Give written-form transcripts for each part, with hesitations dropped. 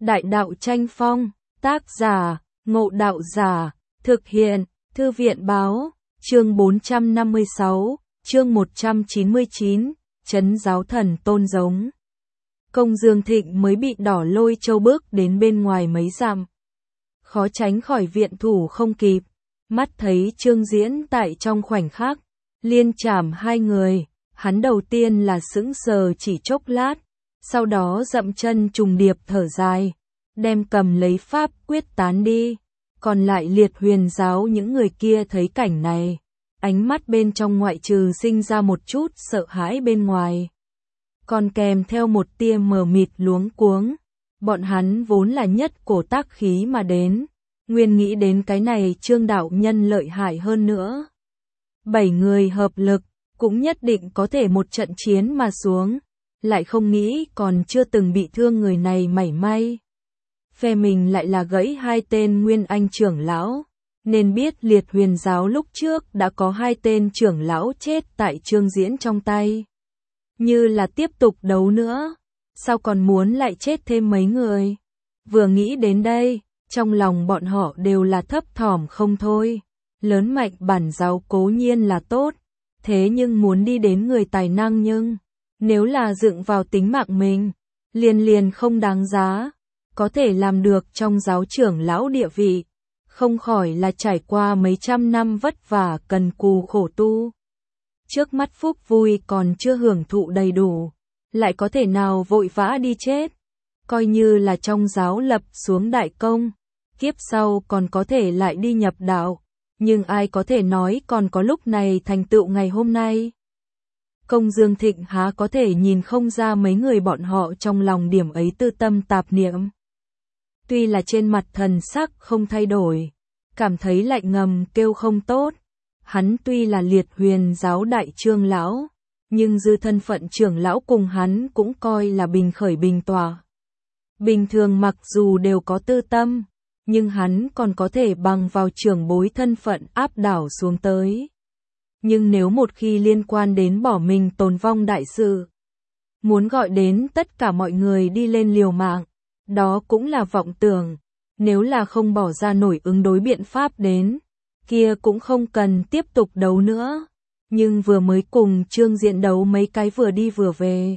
Đại đạo tranh phong, tác giả, Ngộ Đạo Giả, thực hiện, Thư viện báo, chương 456, chương 199, Trấn Giáo Thần Tôn giống. Công Dương Thịnh mới bị Đỏ Lôi Châu bước đến bên ngoài mấy dặm. Khó tránh khỏi viện thủ không kịp, mắt thấy Trương Diễn tại trong khoảnh khắc, liên chảm hai người, hắn đầu tiên là sững sờ chỉ chốc lát, sau đó dậm chân trùng điệp thở dài, đem cầm lấy pháp quyết tán đi. Còn lại Liệt Huyền giáo những người kia thấy cảnh này, ánh mắt bên trong ngoại trừ sinh ra một chút sợ hãi bên ngoài, còn kèm theo một tia mờ mịt luống cuống. Bọn hắn vốn là nhất cổ tác khí mà đến, nguyên nghĩ đến cái này Trương đạo nhân lợi hại hơn nữa. 7 người hợp lực, cũng nhất định có thể một trận chiến mà xuống, lại không nghĩ còn chưa từng bị thương người này mảy may. Phe mình lại là gãy 2 tên Nguyên Anh trưởng lão, nên biết Liệt Huyền giáo lúc trước đã có 2 tên trưởng lão chết tại Trương Diễn trong tay. Như là tiếp tục đấu nữa, sao còn muốn lại chết thêm mấy người? Vừa nghĩ đến đây, trong lòng bọn họ đều là thấp thỏm không thôi. Lớn mạnh bản giáo cố nhiên là tốt, thế nhưng muốn đi đến người tài năng nhưng, nếu là dựng vào tính mạng mình, liền không đáng giá. Có thể làm được trong giáo trưởng lão địa vị, không khỏi là trải qua mấy trăm năm vất vả cần cù khổ tu. Trước mắt phúc vui còn chưa hưởng thụ đầy đủ, lại có thể nào vội vã đi chết. Coi như là trong giáo lập xuống đại công, kiếp sau còn có thể lại đi nhập đạo, nhưng ai có thể nói còn có lúc này thành tựu ngày hôm nay. Công Dương Thịnh há có thể nhìn không ra mấy người bọn họ trong lòng điểm ấy tư tâm tạp niệm. Tuy là trên mặt thần sắc không thay đổi, cảm thấy lạnh ngầm kêu không tốt. Hắn tuy là Liệt Huyền giáo đại trưởng lão, nhưng dư thân phận trưởng lão cùng hắn cũng coi là bình khởi bình tỏa. Bình thường mặc dù đều có tư tâm, nhưng hắn còn có thể bằng vào trưởng bối thân phận áp đảo xuống tới. Nhưng nếu một khi liên quan đến bỏ mình tồn vong đại sự, muốn gọi đến tất cả mọi người đi lên liều mạng, đó cũng là vọng tưởng. Nếu là không bỏ ra nổi ứng đối biện pháp đến, kia cũng không cần tiếp tục đấu nữa. Nhưng vừa mới cùng Trương Diễn đấu mấy cái vừa đi vừa về,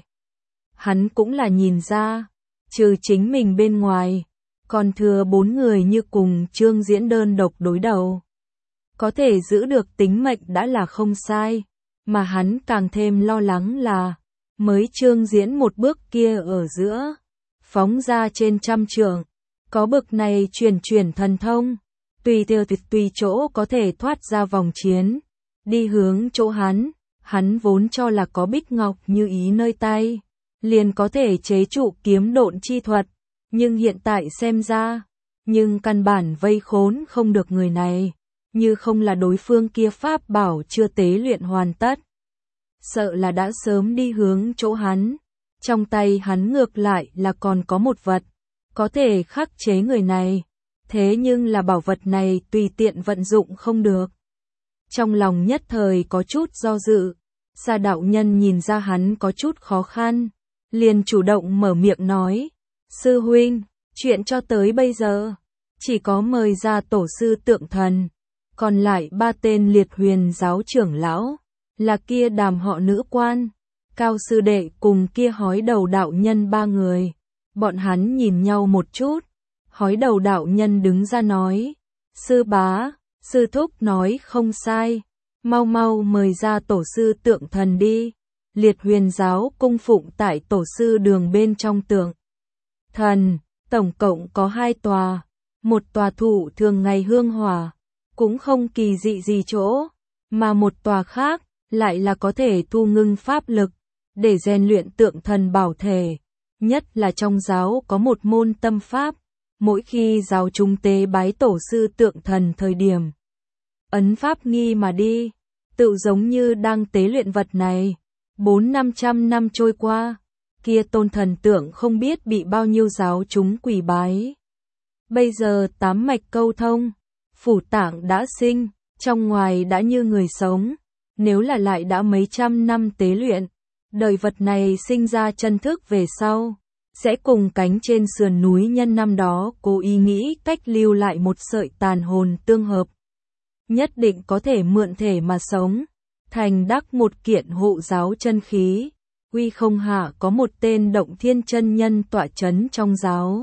hắn cũng là nhìn ra, trừ chính mình bên ngoài, còn thừa 4 người như cùng Trương Diễn đơn độc đối đầu. Có thể giữ được tính mệnh đã là không sai, mà hắn càng thêm lo lắng là, mới Trương Diễn một bước kia ở giữa, phóng ra trên 100 trượng, có bực này chuyển thần thông, tùy chỗ có thể thoát ra vòng chiến, đi hướng chỗ hắn vốn cho là có bích ngọc như ý nơi tay, liền có thể chế trụ kiếm độn chi thuật, nhưng hiện tại xem ra, nhưng căn bản vây khốn không được người này, như không là đối phương kia pháp bảo chưa tế luyện hoàn tất, sợ là đã sớm đi hướng chỗ hắn. Trong tay hắn ngược lại là còn có một vật, có thể khắc chế người này, thế nhưng là bảo vật này tùy tiện vận dụng không được. Trong lòng nhất thời có chút do dự, Sa đạo nhân nhìn ra hắn có chút khó khăn, liền chủ động mở miệng nói, sư huynh, chuyện cho tới bây giờ, chỉ có mời ra tổ sư Tượng Thần, còn lại 3 tên Liệt Huyền giáo trưởng lão, là kia Đàm họ nữ quan, Cao sư đệ cùng kia Hói đầu đạo nhân 3 người. Bọn hắn nhìn nhau một chút, Hói đầu đạo nhân đứng ra nói, sư bá, sư thúc nói không sai, mau mời ra tổ sư Tượng Thần đi. Liệt Huyền giáo cung phụng tại tổ sư đường bên trong Tượng Thần, tổng cộng có 2 tòa, một tòa thụ thường ngày hương hỏa, cũng không kỳ dị gì chỗ, mà một tòa khác lại là có thể thu ngưng pháp lực, để rèn luyện Tượng Thần bảo thể. Nhất là trong giáo có một môn tâm pháp, mỗi khi giáo chúng tế bái tổ sư Tượng Thần thời điểm, ấn pháp nghi mà đi, tự giống như đang tế luyện vật này. 400-500 năm trôi qua, kia tôn thần tượng không biết bị bao nhiêu giáo chúng quỳ bái. Bây giờ 8 mạch câu thông, phủ tạng đã sinh, trong ngoài đã như người sống, nếu là lại đã mấy trăm năm tế luyện, đời vật này sinh ra chân thức về sau, sẽ cùng cánh trên sườn núi nhân năm đó cố ý nghĩ cách lưu lại một sợi tàn hồn tương hợp. Nhất định có thể mượn thể mà sống, thành đắc một kiện hộ giáo chân khí. Uy không hạ có một tên Động Thiên chân nhân tọa chấn trong giáo.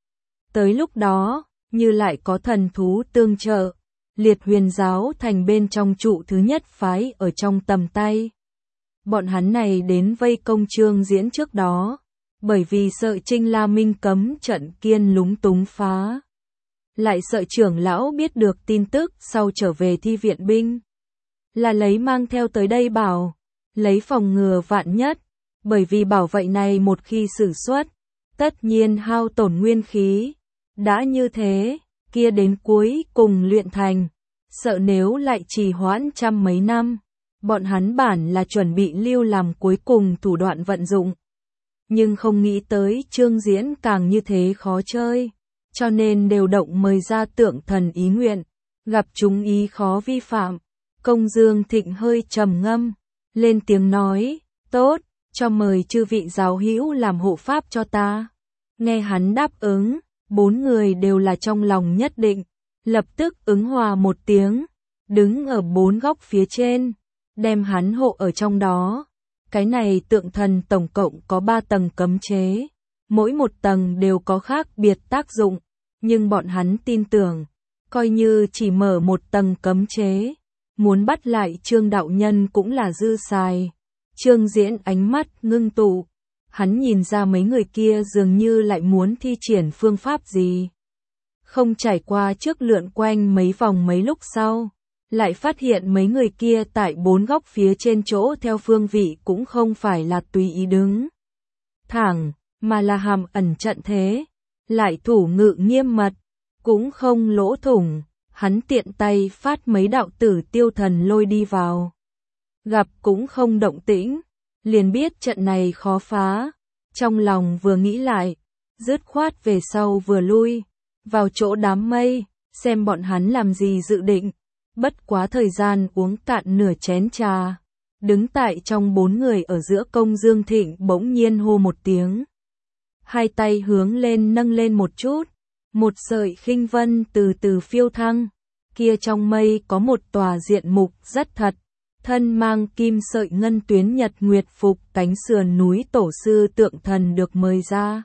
Tới lúc đó, như lại có thần thú tương trợ, Liệt Huyền giáo thành bên trong trụ thứ nhất phái ở trong tầm tay. Bọn hắn này đến vây công Trương Diễn trước đó, bởi vì sợ Trinh La Minh cấm trận kiên lúng túng phá. Lại sợ trưởng lão biết được tin tức sau trở về thi viện binh. Là lấy mang theo tới đây bảo, lấy phòng ngừa vạn nhất, bởi vì bảo vậy này một khi sử xuất, tất nhiên hao tổn nguyên khí. Đã như thế, kia đến cuối cùng luyện thành, sợ nếu lại trì hoãn trăm mấy năm, bọn hắn bản là chuẩn bị lưu làm cuối cùng thủ đoạn vận dụng. Nhưng không nghĩ tới Trương Diễn càng như thế khó chơi, cho nên đều động mời ra tượng thần ý nguyện, gặp chúng ý khó vi phạm. Công Dương Thịnh hơi trầm ngâm, lên tiếng nói, tốt, cho mời chư vị giáo hữu làm hộ pháp cho ta. Nghe hắn đáp ứng, 4 người đều là trong lòng nhất định, lập tức ứng hòa một tiếng, đứng ở 4 góc phía trên, đem hắn hộ ở trong đó. Cái này tượng thần tổng cộng có 3 tầng cấm chế, mỗi một tầng đều có khác biệt tác dụng, nhưng bọn hắn tin tưởng, coi như chỉ mở một tầng cấm chế, muốn bắt lại Trương đạo nhân cũng là dư xài. Trương Diễn ánh mắt ngưng tụ, hắn nhìn ra mấy người kia dường như lại muốn thi triển phương pháp gì. Không trải qua trước lượn quanh mấy vòng mấy lúc sau, lại phát hiện mấy người kia tại 4 góc phía trên chỗ theo phương vị cũng không phải là tùy ý đứng thẳng, mà là hàm ẩn trận thế, lại thủ ngự nghiêm mật, cũng không lỗ thủng. Hắn tiện tay phát mấy đạo tử tiêu thần lôi đi vào. Gặp cũng không động tĩnh, liền biết trận này khó phá. Trong lòng vừa nghĩ lại, dứt khoát về sau vừa lui, vào chỗ đám mây, xem bọn hắn làm gì dự định. Bất quá thời gian uống cạn nửa chén trà. Đứng tại trong 4 người ở giữa Công Dương Thịnh bỗng nhiên hô một tiếng. Hai tay hướng lên nâng lên một chút. Một sợi khinh vân từ từ phiêu thăng, kia trong mây có một tòa diện mục rất thật, thân mang kim sợi ngân tuyến nhật nguyệt phục, cánh sườn núi tổ sư tượng thần được mời ra.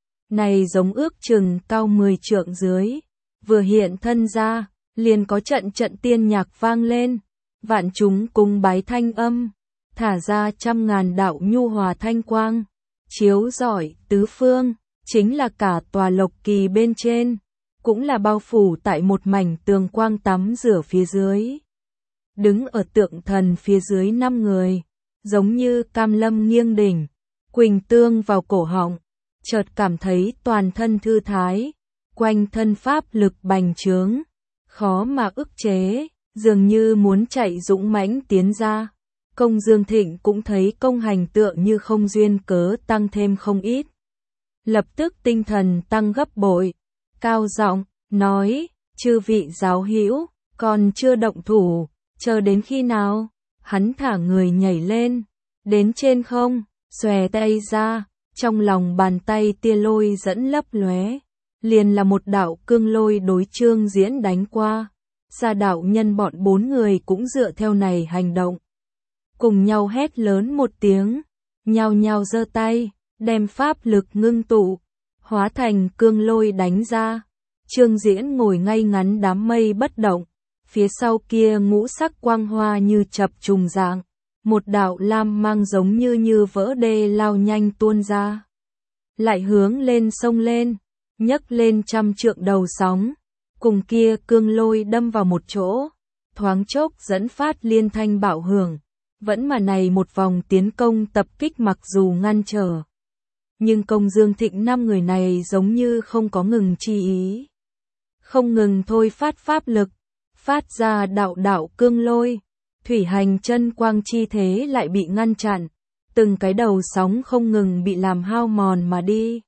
Này giống ước chừng cao 10 trượng dưới, vừa hiện thân ra, liền có trận trận tiên nhạc vang lên, vạn chúng cung bái thanh âm, thả ra trăm ngàn đạo nhu hòa thanh quang, chiếu rọi tứ phương. Chính là cả tòa Lộc Kỳ bên trên, cũng là bao phủ tại một mảnh tường quang tắm rửa phía dưới. Đứng ở tượng thần phía dưới 5 người, giống như cam lâm nghiêng đỉnh, quỳnh tương vào cổ họng, chợt cảm thấy toàn thân thư thái, quanh thân pháp lực bành trướng, khó mà ức chế, dường như muốn chạy dũng mãnh tiến ra. Công Dương Thịnh cũng thấy công hành tượng như không duyên cớ tăng thêm không ít. Lập tức tinh thần tăng gấp bội, cao giọng nói, chư vị giáo hữu, còn chưa động thủ, chờ đến khi nào? Hắn thả người nhảy lên, đến trên không, xòe tay ra, trong lòng bàn tay tia lôi dẫn lấp lóe, liền là một đạo cương lôi đối Trương Diễn đánh qua. Gia đạo nhân bọn 4 người cũng dựa theo này hành động, cùng nhau hét lớn một tiếng, nhao nhao giơ tay, đem pháp lực ngưng tụ, hóa thành cương lôi đánh ra. Trương Diễn ngồi ngay ngắn đám mây bất động, phía sau kia ngũ sắc quang hoa như chập trùng dạng, một đạo lam mang giống như vỡ đê lao nhanh tuôn ra, lại hướng lên sông lên, nhấc lên 100 trượng đầu sóng, cùng kia cương lôi đâm vào một chỗ, thoáng chốc dẫn phát liên thanh bạo hưởng. Vẫn mà này một vòng tiến công tập kích mặc dù ngăn trở, nhưng Công Dương Thịnh 5 người này giống như không có ngừng chi ý, không ngừng thôi phát pháp lực, phát ra đạo đạo cương lôi, thủy hành chân quang chi thế lại bị ngăn chặn, từng cái đầu sóng không ngừng bị làm hao mòn mà đi.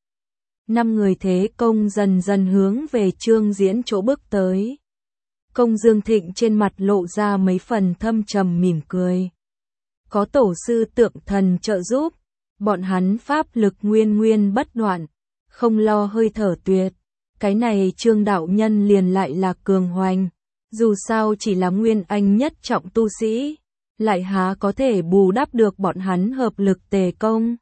5 người thế công dần dần hướng về Trương Diễn chỗ bước tới. Công Dương Thịnh trên mặt lộ ra mấy phần thâm trầm mỉm cười. Có tổ sư tượng thần trợ giúp, bọn hắn pháp lực nguyên nguyên bất đoạn, không lo hơi thở tuyệt. Cái này Trương đạo nhân liền lại là cường hoành, dù sao chỉ là nguyên anh nhất trọng tu sĩ, lại há có thể bù đắp được bọn hắn hợp lực tề công.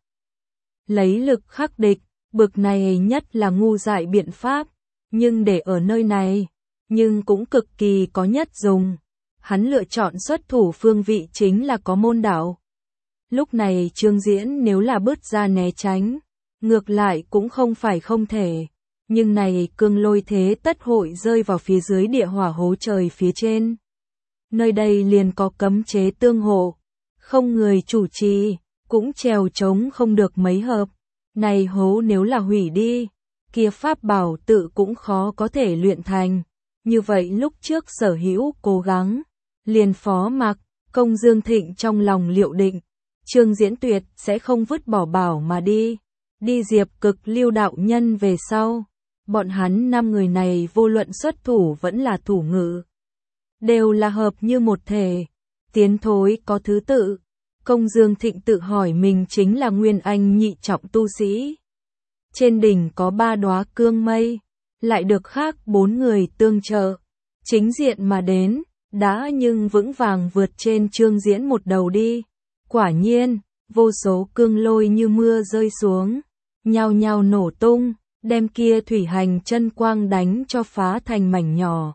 Lấy lực khắc địch, bực này nhất là ngu dại biện pháp, nhưng để ở nơi này, nhưng cũng cực kỳ có nhất dùng. Hắn lựa chọn xuất thủ phương vị chính là có môn đạo. Lúc này Trương Diễn nếu là bứt ra né tránh, ngược lại cũng không phải không thể, nhưng này cương lôi thế tất hội rơi vào phía dưới địa hỏa hố trời phía trên. Nơi đây liền có cấm chế tương hộ, không người chủ trì, cũng trèo trống không được mấy hợp. Này hố nếu là hủy đi, kia pháp bảo tự cũng khó có thể luyện thành. Như vậy lúc trước Sở Hữu cố gắng, liền phó mặc, Công Dương Thịnh trong lòng liệu định, Trương Diễn tuyệt sẽ không vứt bỏ bảo mà đi. Đi Diệp Cực Lưu đạo nhân về sau, bọn hắn 5 người này vô luận xuất thủ vẫn là thủ ngữ, đều là hợp như một thể, tiến thối có thứ tự. Công Dương Thịnh tự hỏi mình chính là nguyên anh nhị trọng tu sĩ. Trên đỉnh có 3 đóa cương mây, lại được khác 4 người tương trợ, chính diện mà đến, đã nhưng vững vàng vượt trên Trương Diễn một đầu đi. Quả nhiên, vô số cương lôi như mưa rơi xuống, nhao nhao nổ tung, đem kia thủy hành chân quang đánh cho phá thành mảnh nhỏ.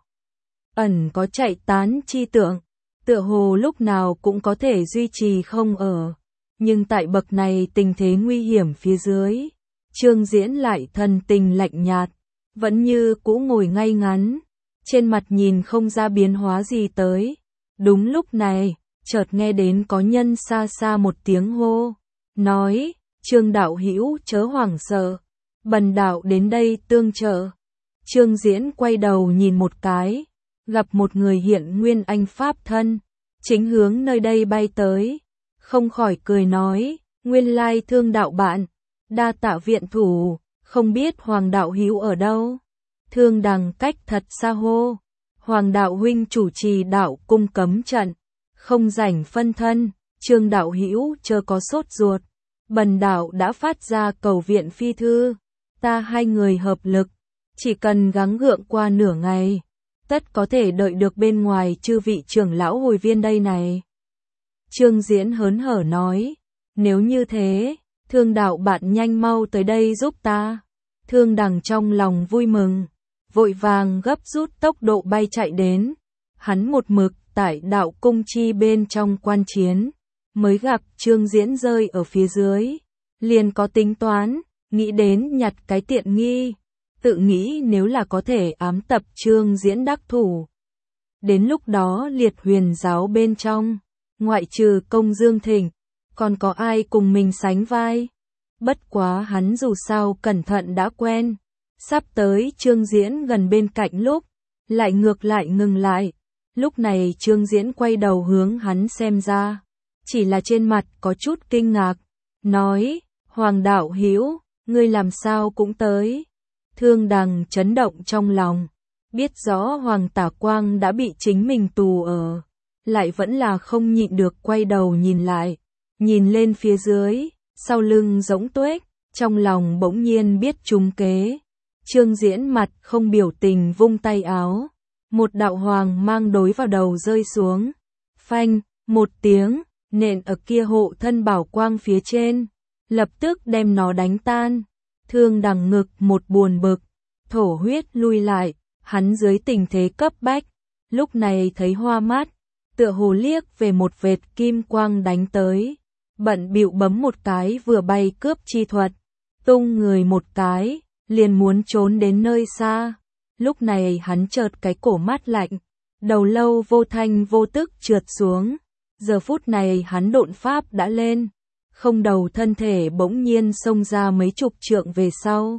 Ẩn có chạy tán chi tượng, tựa hồ lúc nào cũng có thể duy trì không ở. Nhưng tại bậc này tình thế nguy hiểm phía dưới, Trương Diễn lại thần tình lạnh nhạt, vẫn như cũ ngồi ngay ngắn, trên mặt nhìn không ra biến hóa gì tới. Đúng lúc này, chợt nghe đến có nhân xa xa một tiếng hô, nói, Trương đạo hữu chớ hoảng sợ, bần đạo đến đây tương trợ. Trương Diễn quay đầu nhìn một cái, gặp một người hiện nguyên anh pháp thân, chính hướng nơi đây bay tới, không khỏi cười nói, nguyên lai Thương đạo bạn, đa tạ viện thủ, không biết Hoàng đạo hữu ở đâu. Thương Đằng cách thật xa hô, Hoàng đạo huynh chủ trì đạo cung cấm trận, không rảnh phân thân, Trương đạo hữu chớ có sốt ruột, bần đạo đã phát ra cầu viện phi thư, ta 2 người hợp lực, chỉ cần gắng gượng qua nửa ngày, tất có thể đợi được bên ngoài chư vị trưởng lão hồi viên đây này. Trương Diễn hớn hở nói, nếu như thế, Thương đạo bạn nhanh mau tới đây giúp ta. Thương Đằng trong lòng vui mừng, vội vàng gấp rút tốc độ bay chạy đến. Hắn một mực tại đạo cung chi bên trong quan chiến, mới gặp Trương Diễn rơi ở phía dưới, liền có tính toán, nghĩ đến nhặt cái tiện nghi, tự nghĩ nếu là có thể ám tập Trương Diễn đắc thủ. Đến lúc đó Liệt Huyền giáo bên trong, ngoại trừ Công Dương Thịnh, còn có ai cùng mình sánh vai. Bất quá hắn dù sao cẩn thận đã quen, sắp tới Trương Diễn gần bên cạnh lúc, lại ngược lại ngừng lại. Lúc này Trương Diễn quay đầu hướng hắn xem ra, chỉ là trên mặt có chút kinh ngạc, nói, Hoàng đạo hữu, ngươi làm sao cũng tới. Thương Đằng chấn động trong lòng, biết rõ Hoàng Tả Quang đã bị chính mình tù ở, lại vẫn là không nhịn được quay đầu nhìn lại, nhìn lên phía dưới, sau lưng rỗng tuếch, trong lòng bỗng nhiên biết trúng kế. Trương Diễn mặt không biểu tình vung tay áo, một đạo hoàng mang đối vào đầu rơi xuống, phanh, một tiếng, nện ở kia hộ thân bảo quang phía trên, lập tức đem nó đánh tan. Thương Đằng ngực một buồn bực, thổ huyết lui lại, hắn dưới tình thế cấp bách, lúc này thấy hoa mắt, tựa hồ liếc về một vệt kim quang đánh tới, bận bịu bấm một cái vừa bay cướp chi thuật, tung người một cái, liền muốn trốn đến nơi xa. Lúc này hắn chợt cái cổ mát lạnh, đầu lâu vô thanh vô tức trượt xuống. Giờ phút này hắn độn pháp đã lên, không đầu thân thể bỗng nhiên xông ra mấy chục trượng về sau,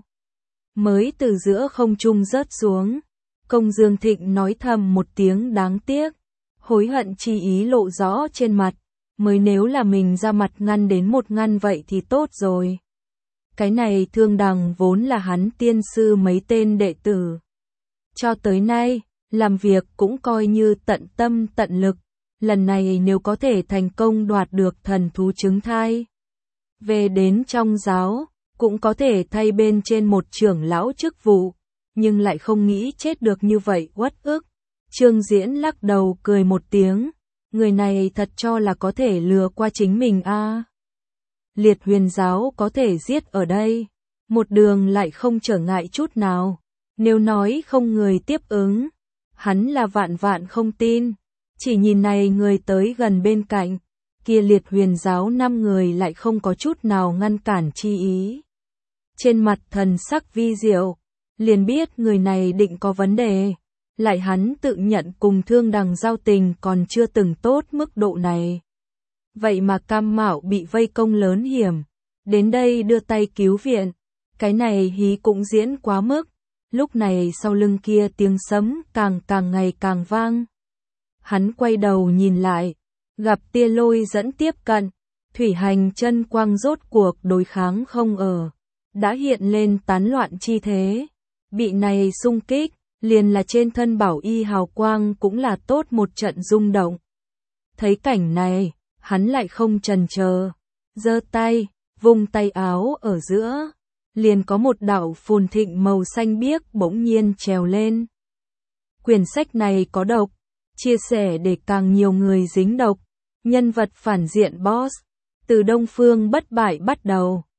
mới từ giữa không trung rớt xuống. Công Dương Thịnh nói thầm một tiếng đáng tiếc, hối hận chi ý lộ rõ trên mặt, mới nếu là mình ra mặt ngăn đến một ngăn vậy thì tốt rồi. Cái này Thương Đằng vốn là hắn tiên sư mấy tên đệ tử, cho tới nay, làm việc cũng coi như tận tâm tận lực, lần này nếu có thể thành công đoạt được thần thú trứng thai, về đến trong giáo, cũng có thể thay bên trên một trưởng lão chức vụ, nhưng lại không nghĩ chết được như vậy uất ức. Trương Diễn lắc đầu cười một tiếng, người này thật cho là có thể lừa qua chính mình a. Liệt Huyền giáo có thể giết ở đây, một đường lại không trở ngại chút nào, nếu nói không người tiếp ứng, hắn là vạn vạn không tin, chỉ nhìn này người tới gần bên cạnh, kia Liệt Huyền giáo 5 người lại không có chút nào ngăn cản chi ý. Trên mặt thần sắc vi diệu, liền biết người này định có vấn đề, lại hắn tự nhận cùng Thương Đằng giao tình còn chưa từng tốt mức độ này. Vậy mà cam mạo bị vây công lớn hiểm, đến đây đưa tay cứu viện, cái này hí cũng diễn quá mức, lúc này sau lưng kia tiếng sấm càng ngày càng vang. Hắn quay đầu nhìn lại, gặp tia lôi dẫn tiếp cận, thủy hành chân quang rốt cuộc đối kháng không ở, đã hiện lên tán loạn chi thế, bị này xung kích, liền là trên thân bảo y hào quang cũng là tốt một trận rung động. Thấy cảnh này, hắn lại không chần chờ, giơ tay, vung tay áo ở giữa, liền có một đạo phồn thịnh màu xanh biếc bỗng nhiên trèo lên. Quyển sách này có độc, chia sẻ để càng nhiều người dính độc, nhân vật phản diện boss, từ Đông Phương Bất Bại bắt đầu,